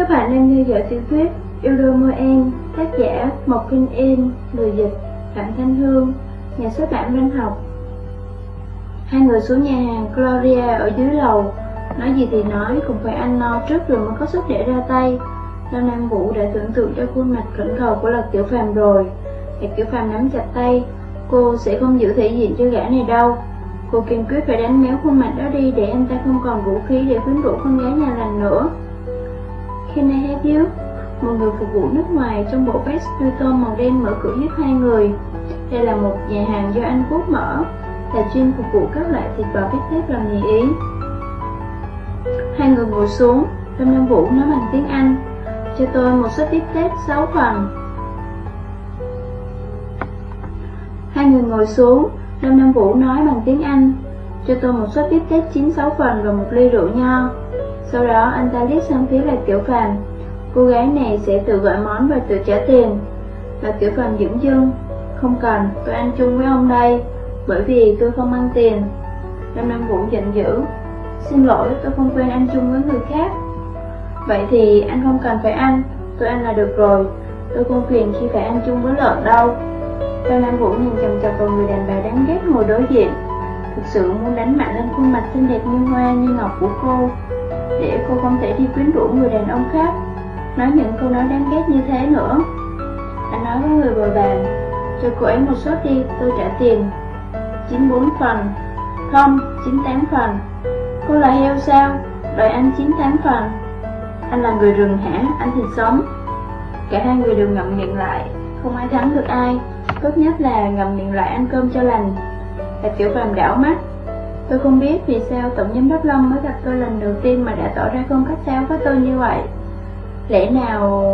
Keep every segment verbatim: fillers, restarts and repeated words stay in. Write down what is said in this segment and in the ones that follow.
Các bạn đang theo dõi tiểu thuyết Yêu đương môi em, tác giả Mộc Kinh Em, người dịch Phạm Thanh Hương, nhà xuất bản Văn Học. Hai người xuống nhà hàng Gloria ở dưới lầu. Nói gì thì nói, cũng phải ăn no trước rồi mới có sức để ra tay. Lâm Nam Vũ đã tưởng tượng cho khuôn mặt cẩn thầu của Lạc Tiểu Phàm rồi. Lạc Tiểu Phàm nắm chặt tay. Cô sẽ không giữ thể diện cho gã này đâu. Cô kiên quyết phải đánh méo khuôn mặt đó đi, để anh ta không còn vũ khí để quyến rũ con gái nhà lành nữa. Can I help you? Một người phục vụ nước ngoài trong bộ vest Newton màu đen mở cửa giúp hai người. Đây là một nhà hàng do Anh Quốc mở, là chuyên phục vụ các loại thịt bò bít tết làm nhì Ý. Hai người ngồi xuống. Lâm Nam Vũ nói bằng tiếng Anh: cho tôi một suất bít tết sáu phần. Hai người ngồi xuống. Lâm Nam Vũ nói bằng tiếng Anh: cho tôi một suất bít tết chín sáu phần và một ly rượu nho. Sau đó anh ta liếc sang phía Lạc Tiểu Phàm. Cô gái này sẽ tự gọi món và tự trả tiền. Lạc Tiểu Phàm dửng dưng: không cần, tôi ăn chung với ông đây, bởi vì tôi không ăn tiền. Lâm Nam Vũ giận dữ: xin lỗi, tôi không quen ăn chung với người khác. Vậy thì anh không cần phải ăn, tôi ăn là được rồi. Tôi không phiền khi phải ăn chung với lợn đâu. Lâm Nam Vũ nhìn chằm chằm vào người đàn bà đáng ghét ngồi đối diện, thực sự muốn đánh mạnh lên khuôn mặt xinh đẹp như hoa như ngọc của cô, để cô không thể đi quyến rũ người đàn ông khác, nói những câu nói đáng ghét như thế nữa. Anh nói với người bồi bàn: cho cô ấy một suất đi, tôi trả tiền. Chín bốn phần. Không, chín tám phần. Cô là heo sao? Đòi ăn chín tám phần. Anh là người rừng hả? Ăn thịt sống. Cả hai người đều ngậm miệng lại. Không ai thắng được ai. Tốt nhất là ngậm miệng lại ăn cơm cho lành. Lạc Tiểu Phàm đảo mắt: tôi không biết vì sao tổng giám đốc Lâm mới gặp tôi lần đầu tiên mà đã tỏ ra không khách sáo với tôi như vậy. Lẽ nào...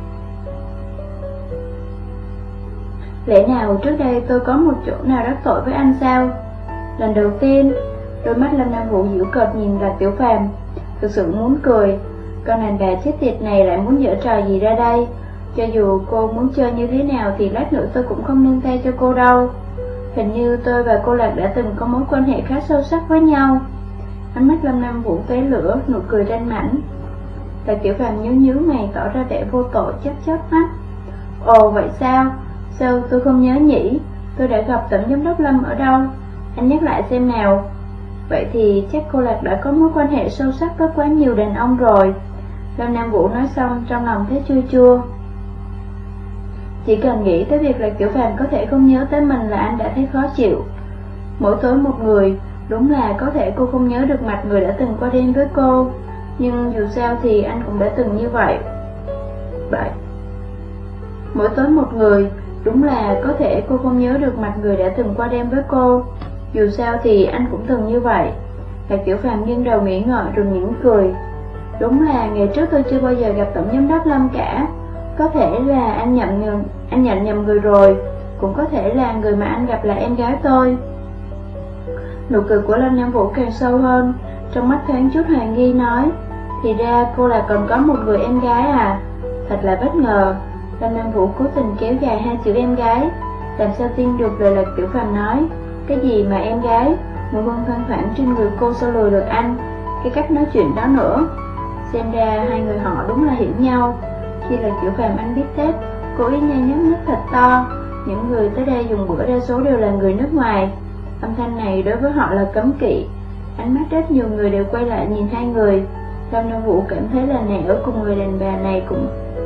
Lẽ nào trước đây tôi có một chỗ nào đắc tội với anh sao? Lần đầu tiên. Đôi mắt Lâm Nam Vũ giễu cợt nhìn Lạc Tiểu Phàm, thực sự muốn cười. Con đàn bà chết tiệt này lại muốn giở trò gì ra đây? Cho dù cô muốn chơi như thế nào thì lát nữa tôi cũng không nương tay cho cô đâu. Hình như tôi và cô Lạc đã từng có mối quan hệ khá sâu sắc với nhau. Ánh mắt Lâm Nam Vũ tóe lửa, nụ cười ranh mãnh. Lạc Tiểu Phàm nhíu nhíu mày tỏ ra vẻ vô tội, chớp chớp mắt. Ồ vậy sao? Sao tôi không nhớ nhỉ? Tôi đã gặp tổng giám đốc Lâm ở đâu? Anh nhắc lại xem nào. Vậy thì chắc cô Lạc đã có mối quan hệ sâu sắc với quá nhiều đàn ông rồi. Lâm Nam Vũ nói xong trong lòng thấy chua chua. Chỉ cần nghĩ tới việc Lạc Tiểu Phàm có thể không nhớ tới mình là anh đã thấy khó chịu. Mỗi tối một người, đúng là có thể cô không nhớ được mặt người đã từng qua đêm với cô, nhưng dù sao thì anh cũng đã từng như vậy. Vậy Mỗi tối một người, đúng là có thể cô không nhớ được mặt người đã từng qua đêm với cô, dù sao thì anh cũng từng như vậy. Lạc Tiểu Phàm nghiêng đầu nghĩ ngợi rồi mỉm cười. Đúng là ngày trước tôi chưa bao giờ gặp tổng giám đốc Lâm cả. Có thể là anh nhận nhầm, anh nhận nhầm người rồi, cũng có thể là người mà anh gặp là em gái tôi. Nụ cười của Lâm Nam Vũ càng sâu hơn, trong mắt thoáng chút hoài nghi nói: thì ra cô là còn có một người em gái à? Thật là bất ngờ. Lâm Nam Vũ cố tình kéo dài hai chữ em gái, làm sao tin được lời Lạc Tiểu Phàm nói. Cái gì mà em gái? Mùi hương thoang thoảng trên người cô sao lừa được anh? Cái cách nói chuyện đó nữa. Xem ra hai người họ đúng là hiểu nhau. Khi Lạc Tiểu Phàm ăn bít tết, cô ý nhai nhấm nước thật to. Những người tới đây dùng bữa đa số đều là người nước ngoài. Âm thanh này đối với họ là cấm kỵ. Ánh mắt rất nhiều người đều quay lại nhìn hai người. Lâm Nam Vũ cảm thấy là nẻ ở cùng người đàn bà này cũng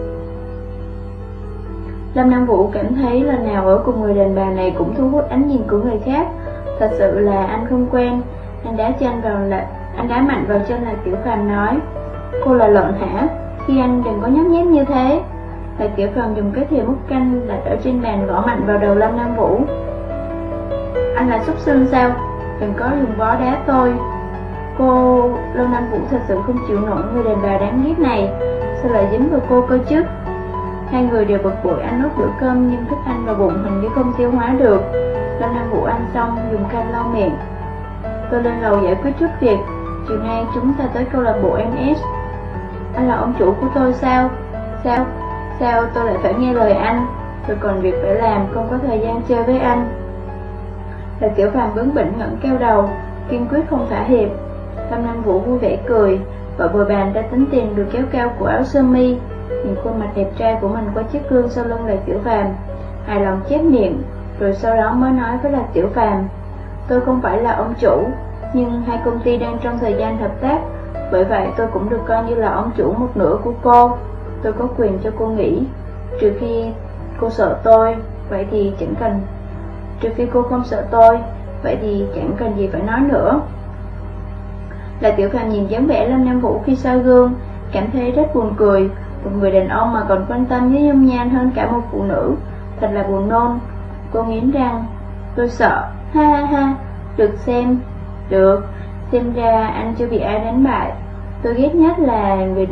Lâm Nam Vũ cảm thấy lần nào ở cùng người đàn bà này cũng thu hút ánh nhìn của người khác. Thật sự là anh không quen. Anh đá chân vào là anh đá mạnh vào chân Lạc Tiểu Phàm nói: cô là lợn hả? Khi anh đừng có nhóc nhép như thế. Lạc Tiểu Phàm dùng cái thìa múc canh đặt ở trên bàn gõ mạnh vào đầu Lâm Nam Vũ. Anh là súc sinh sao? Đừng có dùng vó đá tôi. Cô... Lâm Nam Vũ thật sự không chịu nổi người đàn bà đáng ghét này. Sao lại dính vào cô cơ chứ? Hai người đều bực bội ăn nốt bữa cơm, nhưng thức ăn vào bụng hình như không tiêu hóa được. Lâm Nam Vũ ăn xong dùng khăn lau miệng. Tôi lên lầu giải quyết chút việc. Chiều nay chúng ta tới câu lạc bộ em ét. Anh là ông chủ của tôi sao? Sao? Sao tôi lại phải nghe lời anh? Tôi còn việc phải làm, không có thời gian chơi với anh. Lạc Tiểu Phàm bướng bỉnh ngẩng keo đầu, kiên quyết không thỏa hiệp. Lâm Nam Vũ vui vẻ cười. Vợ bồi bàn đã tính tiền được kéo cao của áo sơ mi, nhìn khuôn mặt đẹp trai của mình qua chiếc gương sau lưng Lạc Tiểu Phàm, hài lòng chép miệng, rồi sau đó mới nói với Lạc Tiểu Phàm: tôi không phải là ông chủ, nhưng hai công ty đang trong thời gian hợp tác, bởi vậy tôi cũng được coi như là ông chủ một nửa của cô. Tôi có quyền cho cô nghỉ, trừ khi cô sợ tôi, vậy thì chẳng cần Trừ khi cô không sợ tôi, vậy thì chẳng cần gì phải nói nữa. Lạc Tiểu Phàm nhìn dáng vẻ Lâm Nam Vũ khi soi gương, cảm thấy rất buồn cười. Một người đàn ông mà còn quan tâm với dung nhan hơn cả một phụ nữ, thật là buồn nôn. Cô nghiến răng: tôi sợ, ha ha ha. Được xem, được, xem ra anh chưa bị ai đánh bại. Tôi ghét nhất là người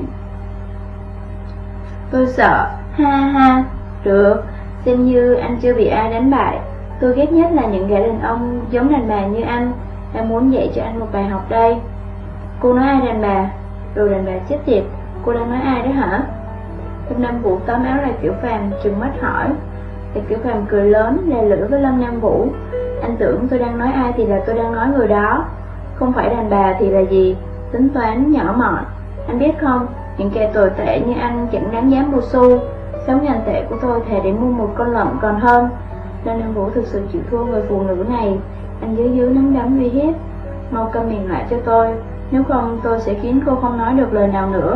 Tôi sợ, ha ha. Được, xem như anh chưa bị ai đánh bại. Tôi ghét nhất là những gã đàn ông giống đàn bà như anh. Em muốn dạy cho anh một bài học đây. Cô nói ai đàn bà? Đồ đàn bà chết tiệt, cô đang nói ai đó hả? Lâm Nam Vũ tóm áo Lạc Tiểu Phàm, trừng mắt hỏi. Lạc Tiểu Phàm cười lớn, lè lưỡi với Lâm Nam Vũ: anh tưởng tôi đang nói ai thì là tôi đang nói người đó. Không phải đàn bà thì là gì? Tính toán nhỏ mọn. Anh biết không, những kẻ tồi tệ như anh chẳng đáng giá một xu. Sáu ngàn tệ của tôi thề để mua một con lợn còn hơn. Lâm Nam Vũ thực sự chịu thua người phụ nữ này. Anh dưới dưới nắm đấm uy hiếp: mau câm miệng lại cho tôi, nếu không tôi sẽ khiến cô không nói được lời nào nữa.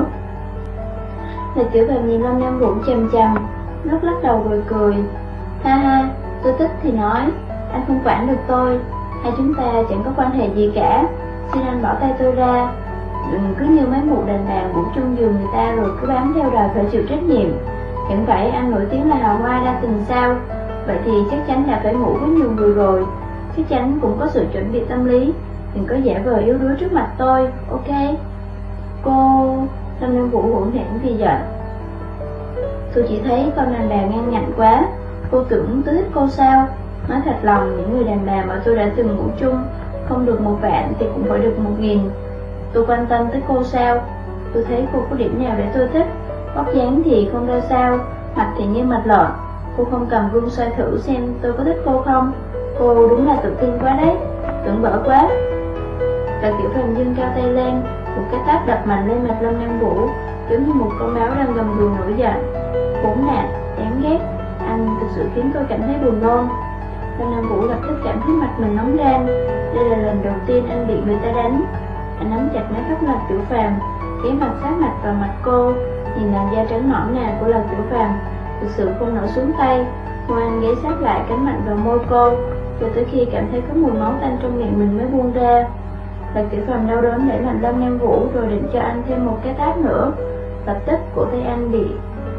Lạc Tiểu Phàm nhìn Lâm Nam Vũ chằm chằm, lắc lắc đầu rồi cười: ha ha, tôi thích thì nói, anh không quản được tôi. Hai chúng ta chẳng có quan hệ gì cả, xin anh bỏ tay tôi ra. Đừng cứ như mấy mụ đàn bà ngủ chung giường người ta rồi cứ bám theo đòi phải chịu trách nhiệm. Chẳng phải anh nổi tiếng là hào hoa đa tình sao? Vậy thì chắc chắn là phải ngủ với nhiều người rồi. Chắc chắn cũng có sự chuẩn bị tâm lý. Đừng có giả vờ yếu đuối trước mặt tôi, ok? Cô... Lâm Nam Vũ hỗn hển thì giận: tôi chỉ thấy con đàn bà ngang ngạnh quá. Cô tưởng tôi thích cô sao? Nói thật lòng, những người đàn bà mà tôi đã từng ngủ chung, không được một vạn thì cũng phải được một nghìn. Tôi quan tâm tới cô sao? Tôi thấy cô có điểm nào để tôi thích. Vóc dáng thì không ra sao, mặt thì như mặt lợn. Cô không cầm gương soi thử xem tôi có thích cô không? Cô đúng là tự tin quá đấy, tưởng bở quá. Lạc Tiểu Phàm giương cao tay lên, một cái tát đập mạnh lên mặt Lâm Nam Vũ, giống như một con báo đang gầm gừ nổi giận: khốn nạn, đáng ghét, anh thực sự khiến tôi cảm thấy buồn nôn. Lâm Nam Vũ lập tức cảm thấy mặt mình nóng lên. Đây là lần đầu tiên anh bị người ta đánh. Anh nắm chặt mái tóc Lạc Tiểu Phàm, ghé mặt sát mặt vào mặt cô, nhìn làn da trắng nõn nà của Lạc Tiểu Phàm, thực sự không nở xuống tay. Môi anh ghé sát lại cắn mạnh vào môi cô, cho tới khi cảm thấy có mùi máu tanh trong miệng mình mới buông ra. Lạc Tiểu Phàm đau đớn để làm Lâm Nam Vũ rồi định cho anh thêm một cái tát nữa. Lập tức cổ tay anh bị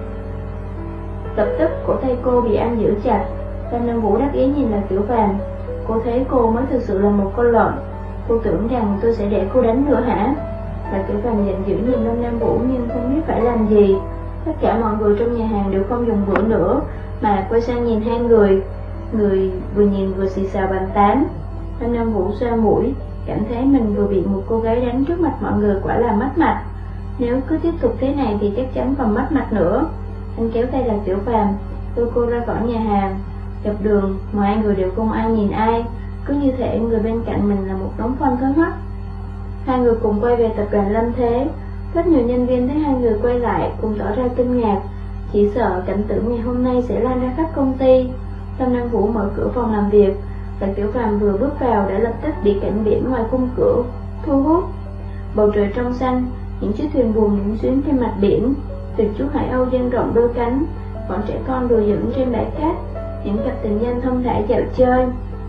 Lập tức cổ tay cô bị anh giữ chặt. Lâm Nam Vũ đắc ý nhìn Lạc Tiểu Phàm: cô thấy cô mới thực sự là một con lợn. Cô tưởng rằng tôi sẽ để cô đánh nữa hả? Lạc Tiểu Phàm giận dữ nhìn Lâm Nam Vũ nhưng không biết phải làm gì. Tất cả mọi người trong nhà hàng đều không dùng bữa nữa, mà quay sang nhìn hai người. Người vừa nhìn vừa xì xào bàn tán. Lâm Nam Vũ xoa mũi, cảm thấy mình vừa bị một cô gái đánh trước mặt mọi người, quả là mất mặt. Nếu cứ tiếp tục thế này thì chắc chắn còn mất mặt nữa. Anh kéo tay Lạc Tiểu Phàm, lôi cô ra khỏi nhà hàng. Dọc đường, mọi hai người đều không ai nhìn ai, cứ như thể người bên cạnh mình là một đống phân thớ mắt. Hai người cùng quay về tập đoàn Lâm Thế. Rất nhiều nhân viên thấy hai người quay lại cùng tỏ ra kinh ngạc, chỉ sợ cảnh tượng ngày hôm nay sẽ lan ra khắp công ty. Lâm Nam Vũ mở cửa phòng làm việc. Lạc Tiểu Phàm vừa bước vào đã lập tức bị cảnh biển ngoài khung cửa thu hút. Bầu trời trong xanh, những chiếc thuyền buồm nhũng xuyến trên mặt biển, tuyệt chú hải âu dang rộng đôi cánh, bọn trẻ con đùa giỡn trên bãi cát, những cặp tình nhân thông thả dạo chơi.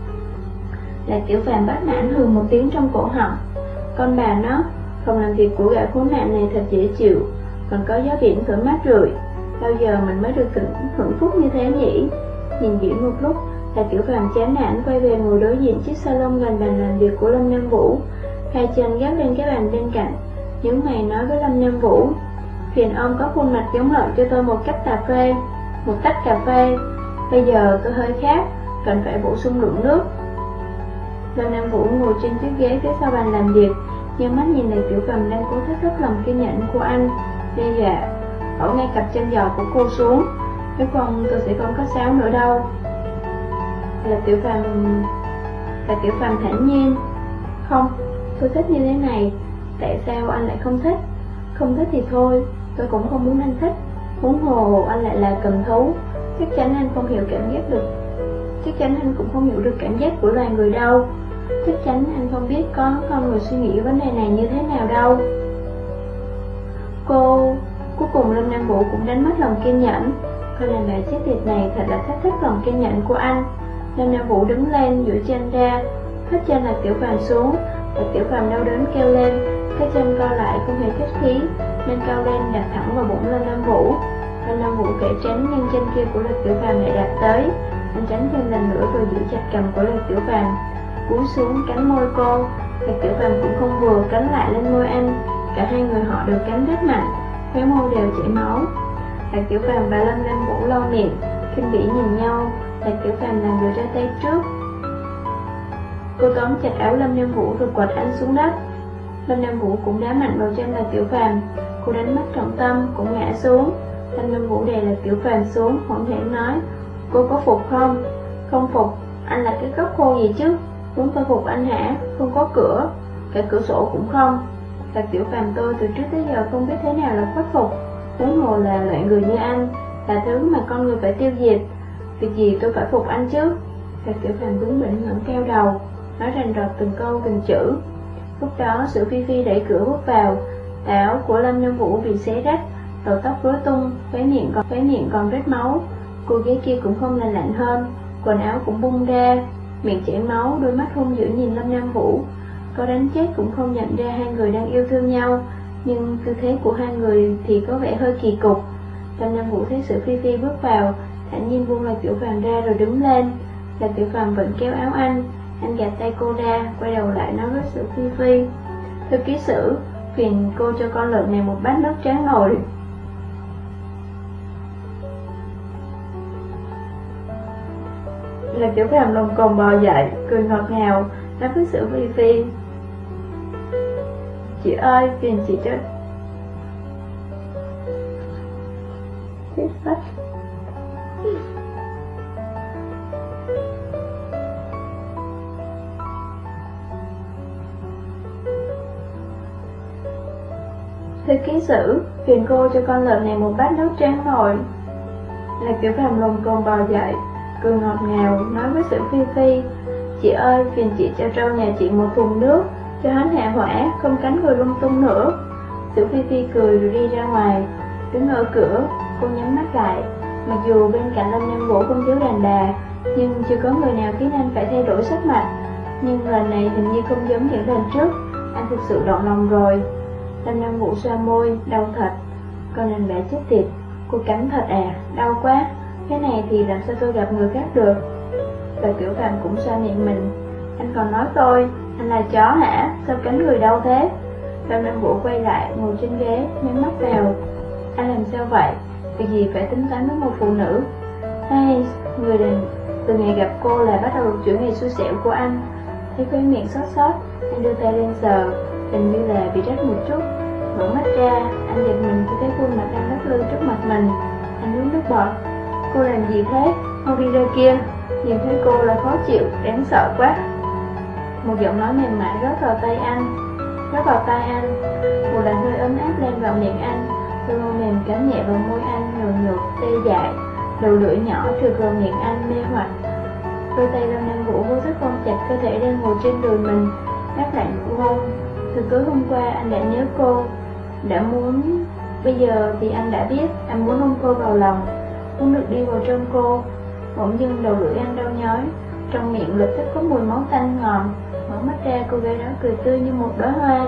Lạc Tiểu Phàm bất mãn hừ một tiếng trong cổ họng: con bà nó, phòng làm việc của gã khốn nạn này thật dễ chịu, còn có gió biển thổi mát rượi. Bao giờ mình mới được hưởng phúc như thế nhỉ? Nhìn biển một lúc, Lạc Tiểu Phàm chán nản quay về ngồi đối diện chiếc salon gần bàn làm việc của Lâm Nam Vũ, hai chân gác lên cái bàn bên cạnh, nhướng mày nói với Lâm Nam Vũ: phiền ông có khuôn mặt giống lợn cho tôi một cách cà phê, một tách cà phê. Bây giờ tôi hơi khát, cần phải bổ sung lượng nước. Lâm Nam Vũ ngồi trên chiếc ghế phía sau bàn làm việc, nhưng mắt nhìn Lạc Tiểu Phàm đang cố thách thức lòng kiên nhẫn của anh, đe dọa: bỏ ngay cặp chân giò của cô xuống, nếu không tôi sẽ không có sáo nữa đâu. Lạc Tiểu Phàm Lạc Tiểu Phàm thản nhiên: không, tôi thích như thế này. Tại sao anh lại không thích? Không thích thì thôi, tôi cũng không muốn anh thích. Huống hồ anh lại là cầm thú, chắc chắn anh không hiểu cảm giác được. Chắc chắn anh cũng không hiểu được cảm giác của loài người đâu. Chắc chắn anh không biết có con người suy nghĩ vấn đề này như thế nào đâu. Cô, cuối cùng Lâm Nam Vũ cũng đánh mất lòng kiên nhẫn. Con đàn bà chết tiệt này thật là thách thức lòng kiên nhẫn của anh. Lâm Nam Vũ đứng lên, duỗi chân ra, hết chân là Tiểu Phàm xuống, và Tiểu Phàm đau đớn kêu lên. Cái chân co lại không hề khách khí, nên cao lên đặt thẳng vào bụng Lâm Nam Vũ. Lâm Nam Vũ kể tránh, nhưng chân kia của Lật Tiểu Phàm lại đạp tới. Anh tránh chân lần nữa rồi giữ chặt cầm của Lật Tiểu Phàm, cúi xuống cắn môi cô. Lật Tiểu Phàm cũng không vừa, cắn lại lên môi anh. Cả hai người họ đều cắn rất mạnh, khóe môi đều chảy máu. Lật Tiểu Phàm và Lâm Nam Vũ lau miệng, kinh bỉ nhìn nhau. Lật Tiểu Phàm là người ra tay trước. Cô tóm chặt áo Lâm Nam Vũ rồi quật anh xuống đất. Lâm Nam Vũ cũng đá mạnh vào chân Lật Tiểu Phàm. Cô đánh mất trọng tâm, cũng ngã xuống. Lâm Nam Vũ đè Lật Tiểu Phàm xuống, hỗn hển nói: Cô có phục không? Không phục, anh là cái gốc khô gì chứ? Muốn tôi phục anh hả? Không có cửa, cả cửa sổ cũng không. Lật Tiểu Phàm tôi từ trước tới giờ không biết thế nào là khuất phục, huống hồ là loại người như anh, là thứ mà con người phải tiêu diệt. Việc gì tôi phải phục anh chứ? Lật Tiểu Phàm bướng bỉnh ngẩng cao đầu, nói rành rọt từng câu từng chữ. Lúc đó Sử Phi Phi đẩy cửa bước vào. Tà áo của Lâm Nam Vũ bị xé rách, đầu tóc rối tung, khóe miệng còn khóe miệng còn rết máu. Cô gái kia cũng không lành lạnh hơn, quần áo cũng bung ra, miệng chảy máu, đôi mắt hung dữ nhìn Lâm Nam Vũ. Có đánh chết cũng không nhận ra hai người đang yêu thương nhau, nhưng tư thế của hai người thì có vẻ hơi kỳ cục. Lâm Nam Vũ thấy Sử Phi Phi bước vào, thản nhiên buông Lật Tiểu Phàm ra rồi đứng lên. Lật Tiểu Phàm vẫn kéo áo anh, anh gạt tay cô ra, quay đầu lại nói với Sử Phi Phi: Thư ký Sử, phiền cô cho con lợn này một bát nước tráng nồi. Lật Tiểu Phàm lồng cồn bò dậy, cười ngọt ngào, nói với Sử Phi Phi: Chị ơi, phiền chị cho Thiết sách. Thư ký Sử, phiền cô cho con lợn này một bát nước tráng nồi. Lật Tiểu Phàm lồng cồn bò dậy, cười ngọt ngào, nói với Sử Phi Phi: Chị ơi, phiền chị cho trâu nhà chị một thùng nước, cho hắn hạ hỏa, không cắn người lung tung nữa. Sử Phi Phi cười rồi đi ra ngoài. Đứng ở cửa, cô nhắm mắt lại. Mặc dù bên cạnh Lâm Nam Vũ không thiếu đàn bà, nhưng chưa có người nào khiến anh phải thay đổi sắc mặt. Nhưng lần này hình như không giống những lần trước, anh thực sự động lòng rồi. Lâm Nam Vũ xoa môi, đau thật. Con đàn bà chết tiệt, cô cắn thật à, đau quá. Thế này thì làm sao tôi gặp người khác được. Và Tiểu Phàm cũng xoa miệng mình. Anh còn nói tôi, anh là chó hả, sao cắn người đau thế? Lâm Nam Vũ quay lại, ngồi trên ghế, nhắm mắt vào. Anh làm sao vậy? Việc gì phải tính toán với một phụ nữ? Hay, người đàn từ ngày gặp cô là bắt đầu chuỗi ngày xui xẻo của anh. Thấy khóe miệng xót xót, anh đưa tay lên sờ, hình như là bị rách một chút. Mở mắt ra, anh giật mình khi thấy khuôn mặt đang lắc lư trước mặt mình. Anh nuốt nước bọt. Cô làm gì thế? Mau đi ra kia. Nhìn thấy cô là khó chịu, đáng sợ quá. Một giọng nói mềm mại rót vào tay anh, rót vào tay anh. Một làn hơi ấm áp lên vào miệng anh. Đôi môi mềm cắn nhẹ vào môi anh, nhồi nhột, tê dại. Đầu lưỡi nhỏ trượt vào miệng anh mê hoặc. Đôi tay Lâm Nam Vũ vô thức ôm chặt cơ thể đang ngồi trên đùi mình, mát lạnh của hôn. Từ tối hôm qua anh đã nhớ cô, đã muốn. Bây giờ thì anh đã biết, anh muốn ôm cô vào lòng, muốn được đi vào trong cô. Bỗng dưng đầu lưỡi anh đau nhói, trong miệng lập tức có mùi máu tanh ngọt. Mở mắt ra, cô gái đó cười tươi như một đóa hoa.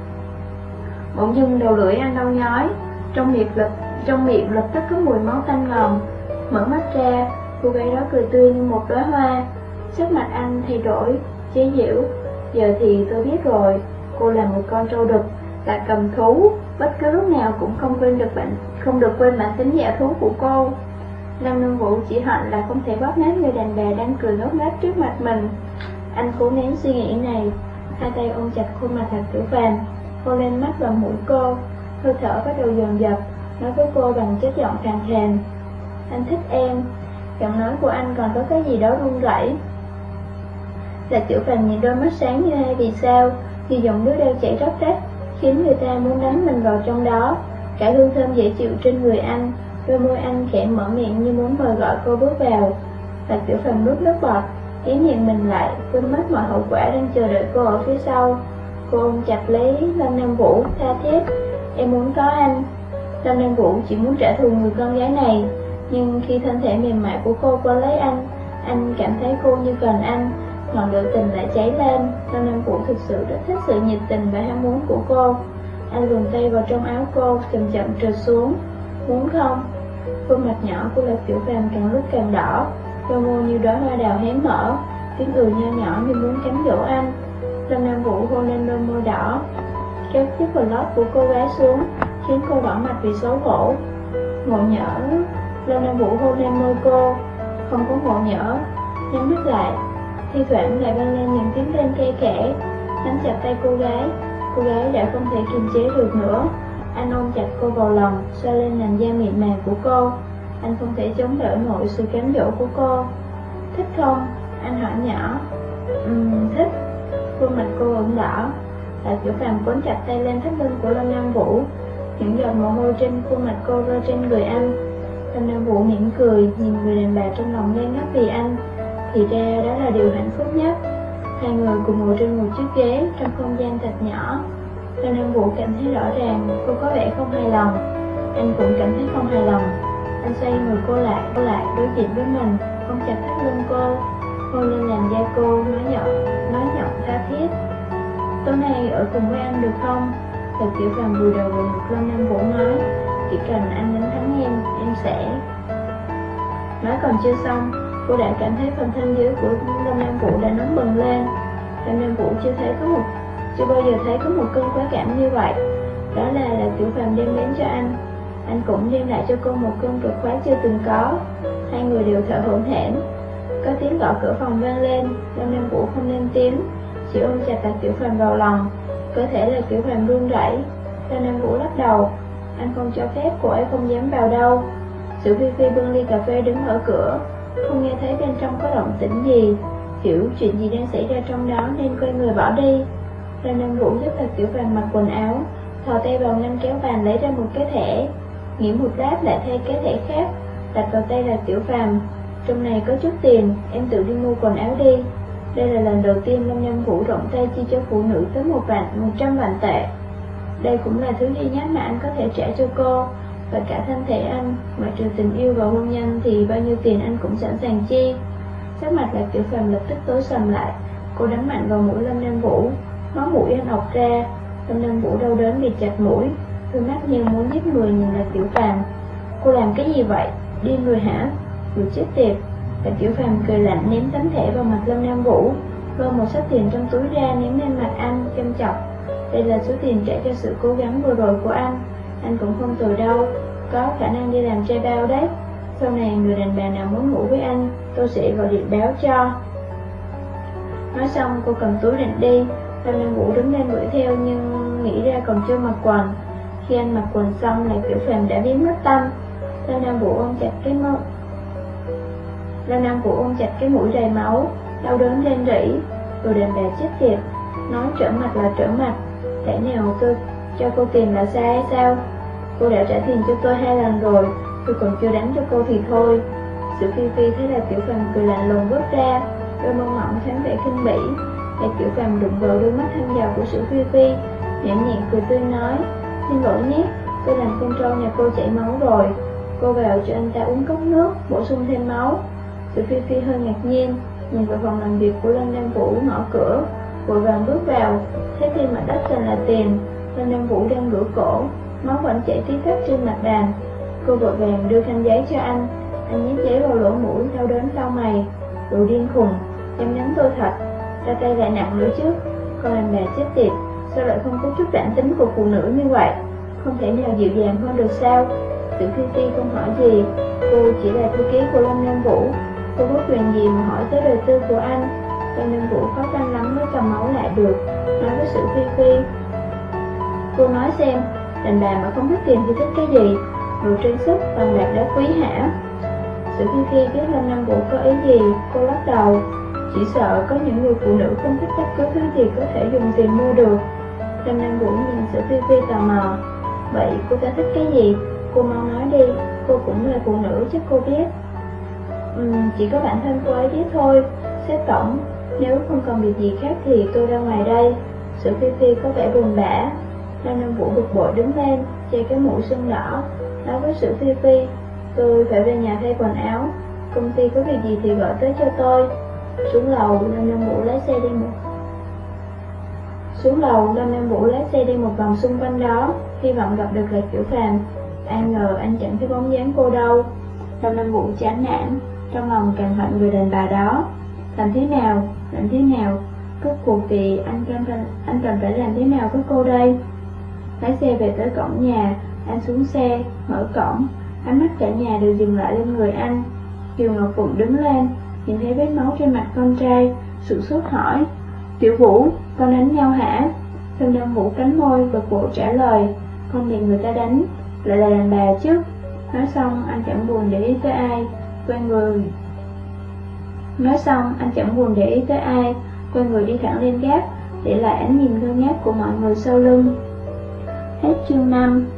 Bỗng dưng đầu lưỡi anh đau nhói, trong miệng lập trong miệng lập tức có mùi máu tanh ngọt. Mở mắt ra, cô gái đó cười tươi như một đóa hoa. Sắc mặt anh thay đổi, chế giễu. Giờ thì tôi biết rồi, cô là một con trâu đực, là cầm thú, bất cứ lúc nào cũng không quên được bản không được quên bản tính dã thú của cô. Lâm Nam Vũ chỉ hận là không thể bóp nát người đàn bà đang cười ngốc nghếch trước mặt mình. Anh cố nén suy nghĩ này, hai tay ôm chặt khuôn mặt Thạch Tiểu Phàm, hôn lên mắt và mũi cô, hơi thở bắt đầu dồn dập, nói với cô bằng chất giọng khàn khàn: Anh thích em. Giọng nói của anh còn có cái gì đó run rẩy. Thạch Tiểu Phàm nhìn đôi mắt sáng như hai vì sao, như dòng nước đang chảy róc rách. khiến người ta muốn đánh mình vào trong đó. Cả hương thơm dễ chịu trên người anh, đôi môi anh khẽ mở miệng như muốn mời gọi cô bước vào. Lạc Tiểu Phàm nuốt nước bọt, ghé nhẹ mình lại, quên mất mọi hậu quả đang chờ đợi cô ở phía sau. Cô ôm chặt lấy Lâm Nam Vũ, tha thiết: "Em muốn có anh." Lâm Nam Vũ chỉ muốn trả thù người con gái này, nhưng khi thân thể mềm mại của cô quấn lấy anh, anh cảm thấy cô như cần anh, ngọn lửa tình lại cháy lên. Lâm Nam Vũ thực sự rất thích sự nhiệt tình và ham muốn của cô. Anh luồn tay vào trong áo cô, chậm chậm trượt xuống. "Muốn không?" Khuôn mặt nhỏ của Lạc Tiểu Phàm càng lúc càng đỏ, đôi môi như đóa hoa đào hé mở, tiếng ừ nho nhỏ như muốn cám dỗ anh. Lâm Nam Vũ hôn lên đôi môi đỏ, kéo chiếc quần lót của cô gái xuống, khiến cô đỏ mặt vì xấu hổ. Ngộ nhỡ. Lâm Nam Vũ hôn lên môi cô. Không có ngộ nhỡ. Nhắm mắt lại, thi thoảng lại vang lên những tiếng rên khe khẽ. Nắm chặt tay cô gái, cô gái đã không thể kiềm chế được nữa. Anh ôm chặt cô vào lòng, xoa lên làn da mịn màng của cô. Anh không thể chống đỡ nổi sự cám dỗ của cô. "Thích không?" Anh hỏi nhỏ. Ừm, thích. Khuôn mặt cô ửng đỏ. Lạc Tiểu Phàm quấn chặt tay lên thắt lưng của Lâm Nam Vũ. Những giọt mồ hôi trên khuôn mặt cô rơi trên người anh. Lâm Nam Vũ mỉm cười, nhìn người đàn bà trong lòng ngây ngất vì anh. Thì ra đó là điều hạnh phúc nhất. Hai người cùng ngồi trên một chiếc ghế trong không gian thật nhỏ. Lâm Nam Vũ cảm thấy rõ ràng cô có vẻ không hài lòng. Anh cũng cảm thấy không hài lòng. Anh xoay người cô lại, cô lại đối diện với mình, ôm chặt thắt lưng cô, hôn lên làn da cô, nói nhỏ, nói giọng tha thiết: "Tối nay ở cùng với anh được không?" Lạc Tiểu Phàm vùi đầu vào ngực Lâm Nam Vũ nói: "Chỉ cần anh đánh thắng em, em sẽ..." Nói còn chưa xong, cô đã cảm thấy phần thân dưới của Lâm Nam Vũ đã nóng bừng lên. Lâm Nam Vũ chưa thấy có một, chưa bao giờ thấy có một cơn khoái cảm như vậy. Đó là Lạc Tiểu Phàm đem đến cho anh. Anh cũng đem lại cho cô một cơn cực khoái chưa từng có. Hai người đều thở hổn hển. Có tiếng gõ cửa phòng vang lên. Lâm Nam Vũ không lên tiếng, chỉ ôm chặt Lạc Tiểu Phàm vào lòng. Cơ thể Lạc Tiểu Phàm run rẩy. Lâm Nam Vũ lắc đầu: "Anh không cho phép, cô ấy không dám vào đâu." Sử Phi Phi bưng ly cà phê đứng ở cửa, không nghe thấy bên trong có động tĩnh gì, hiểu chuyện gì đang xảy ra trong đó nên quay người bỏ đi. Lâm Nam Vũ giúp Lạc Tiểu Phàm mặc quần áo, thò tay vào ngăn kéo bàn lấy ra một cái thẻ, nghĩ một lát lại thay cái thẻ khác, đặt vào tay Lạc Tiểu Phàm. "Trong này có chút tiền, em tự đi mua quần áo đi." Đây là lần đầu tiên Lâm Nam Vũ rộng tay chi cho phụ nữ tới một vạn, một trăm vạn tệ. Đây cũng là thứ duy nhất mà anh có thể trả cho cô, và cả thân thể anh, ngoại trừ tình yêu và hôn nhân thì bao nhiêu tiền anh cũng sẵn sàng chi. Sắc mặt Lạc Tiểu Phàm lập tức tối sầm lại. Cô đấm mạnh vào mũi Lâm Nam Vũ, máu mũi anh ọc ra. Lâm Nam Vũ đau đớn bị chặt mũi, đôi mắt như muốn giết người nhìn Lạc Tiểu Phàm. "Cô làm cái gì vậy? Điên rồi hả? Đồ chết tiệt!" Lạc Tiểu Phàm cười lạnh ném tấm thẻ vào mặt Lâm Nam Vũ, lôi một sấp tiền trong túi ra ném lên mặt anh, châm chọc: "Đây là số tiền trả cho sự cố gắng vừa rồi của anh. Anh cũng không từ đâu, có khả năng đi làm trai bao đấy. Sau này người đàn bà nào muốn ngủ với anh, tôi sẽ gọi điện báo cho." Nói xong cô cầm túi định đi. Lâm Nam Vũ đứng lên đuổi theo nhưng nghĩ ra còn chưa mặc quần. Khi anh mặc quần xong, Lạc Tiểu Phàm đã biến mất tâm. Lâm Nam Vũ ôm chặt cái mông Lâm Nam Vũ ôm chặt cái mũi đầy máu, đau đớn rên rỉ: "Đồ đàn bà chết tiệt, nói trở mặt là trở mặt. Lẽ nào tôi cho cô tiền là sai hay sao? Cô đã trả tiền cho tôi hai lần rồi, tôi còn chưa đánh cho cô thì thôi." Sử Phi Phi thấy Lạc Tiểu Phàm cười lạnh lùng bước ra, đôi mông mỏng thoáng vẻ khinh bỉ. Lạc Tiểu Phàm đụng vào đôi mắt thăm dò của Sử Phi Phi, nhẹ nhàng cười tươi nói: "Xin lỗi nhé, tôi làm con trâu nhà cô chảy máu rồi." Cô vào cho anh ta uống cốc nước, bổ sung thêm máu. Sử Phi Phi hơi ngạc nhiên, nhìn vào phòng làm việc của Lâm Nam Vũ, ngõ cửa, vội vàng bước vào, thấy trên mặt đất toàn là tiền. Lâm Nam Vũ đang rửa cổ, máu vẫn chảy tí tách trên mặt bàn. Cô vội vàng đưa khăn giấy cho anh. Anh nhét giấy vào lỗ mũi, đau đớn cau mày: "Đồ điên khùng, em nhắm tôi thật, ra tay lại nặng nữa chứ. Con đàn bà chết tiệt, sao lại không có chút bản tính của phụ nữ như vậy? Không thể nào dịu dàng hơn được sao?" Sử Phi Phi không hỏi gì, cô chỉ là thư ký của Lâm Nam Vũ, cô có quyền gì mà hỏi tới đời tư của anh. Lâm Nam Vũ khó khăn lắm mới cầm máu lại được, nói với Sử Phi Phi: "Cô nói xem, đàn bà mà không thích tiền thì thích cái gì? Đồ trang sức, vàng bạc đá quý hả?" Sử Phi Phi biết Lâm Nam Vũ có ý gì, cô lắc đầu: "Chỉ sợ có những người phụ nữ không thích bất cứ thứ gì có thể dùng tiền mua được." Lâm Nam Vũ nhìn Sử Phi Phi tò mò. Vậy cô ta thích cái gì? Cô mau nói đi, cô cũng là phụ nữ chắc cô biết. Ừm, chỉ có bản thân cô ấy biết thôi. Sếp tổng, nếu không còn việc gì khác thì tôi ra ngoài đây. Sử Phi Phi có vẻ buồn bã. Lâm Nam Vũ bực bội đứng lên, che cái mũ sưng đỏ, nói với Sử Phi Phi, tôi phải về nhà thay quần áo, công ty có việc gì thì gọi tới cho tôi. Xuống lầu, Lâm Nam Vũ lái xe đi một Xuống lầu, Lâm Nam Vũ lái xe đi một vòng xung quanh đó, hy vọng gặp được Lạc Tiểu Phàm. Ai ngờ anh chẳng thấy bóng dáng cô đâu. Lâm Nam Vũ chán nản, trong lòng càng hận người đàn bà đó. Làm thế nào, làm thế nào, rốt cuộc thì anh cần phải, anh cần phải làm thế nào với cô đây? Lái xe về tới cổng nhà, anh xuống xe, mở cổng, ánh mắt cả nhà đều dừng lại lên người anh. Kiều Ngọc Phụng đứng lên, nhìn thấy vết máu trên mặt con trai, sửng sốt hỏi, Tiểu Vũ, con đánh nhau hả? Lâm Nam Vũ cắn môi, bực bội trả lời, con bị người ta đánh, lại là đàn bà chứ. Nói xong, anh chẳng buồn để ý tới ai, quay người. Nói xong, anh chẳng buồn để ý tới ai, quay người đi thẳng lên gác, để lại ánh nhìn ngơ ngác của mọi người sau lưng. Hết chương năm.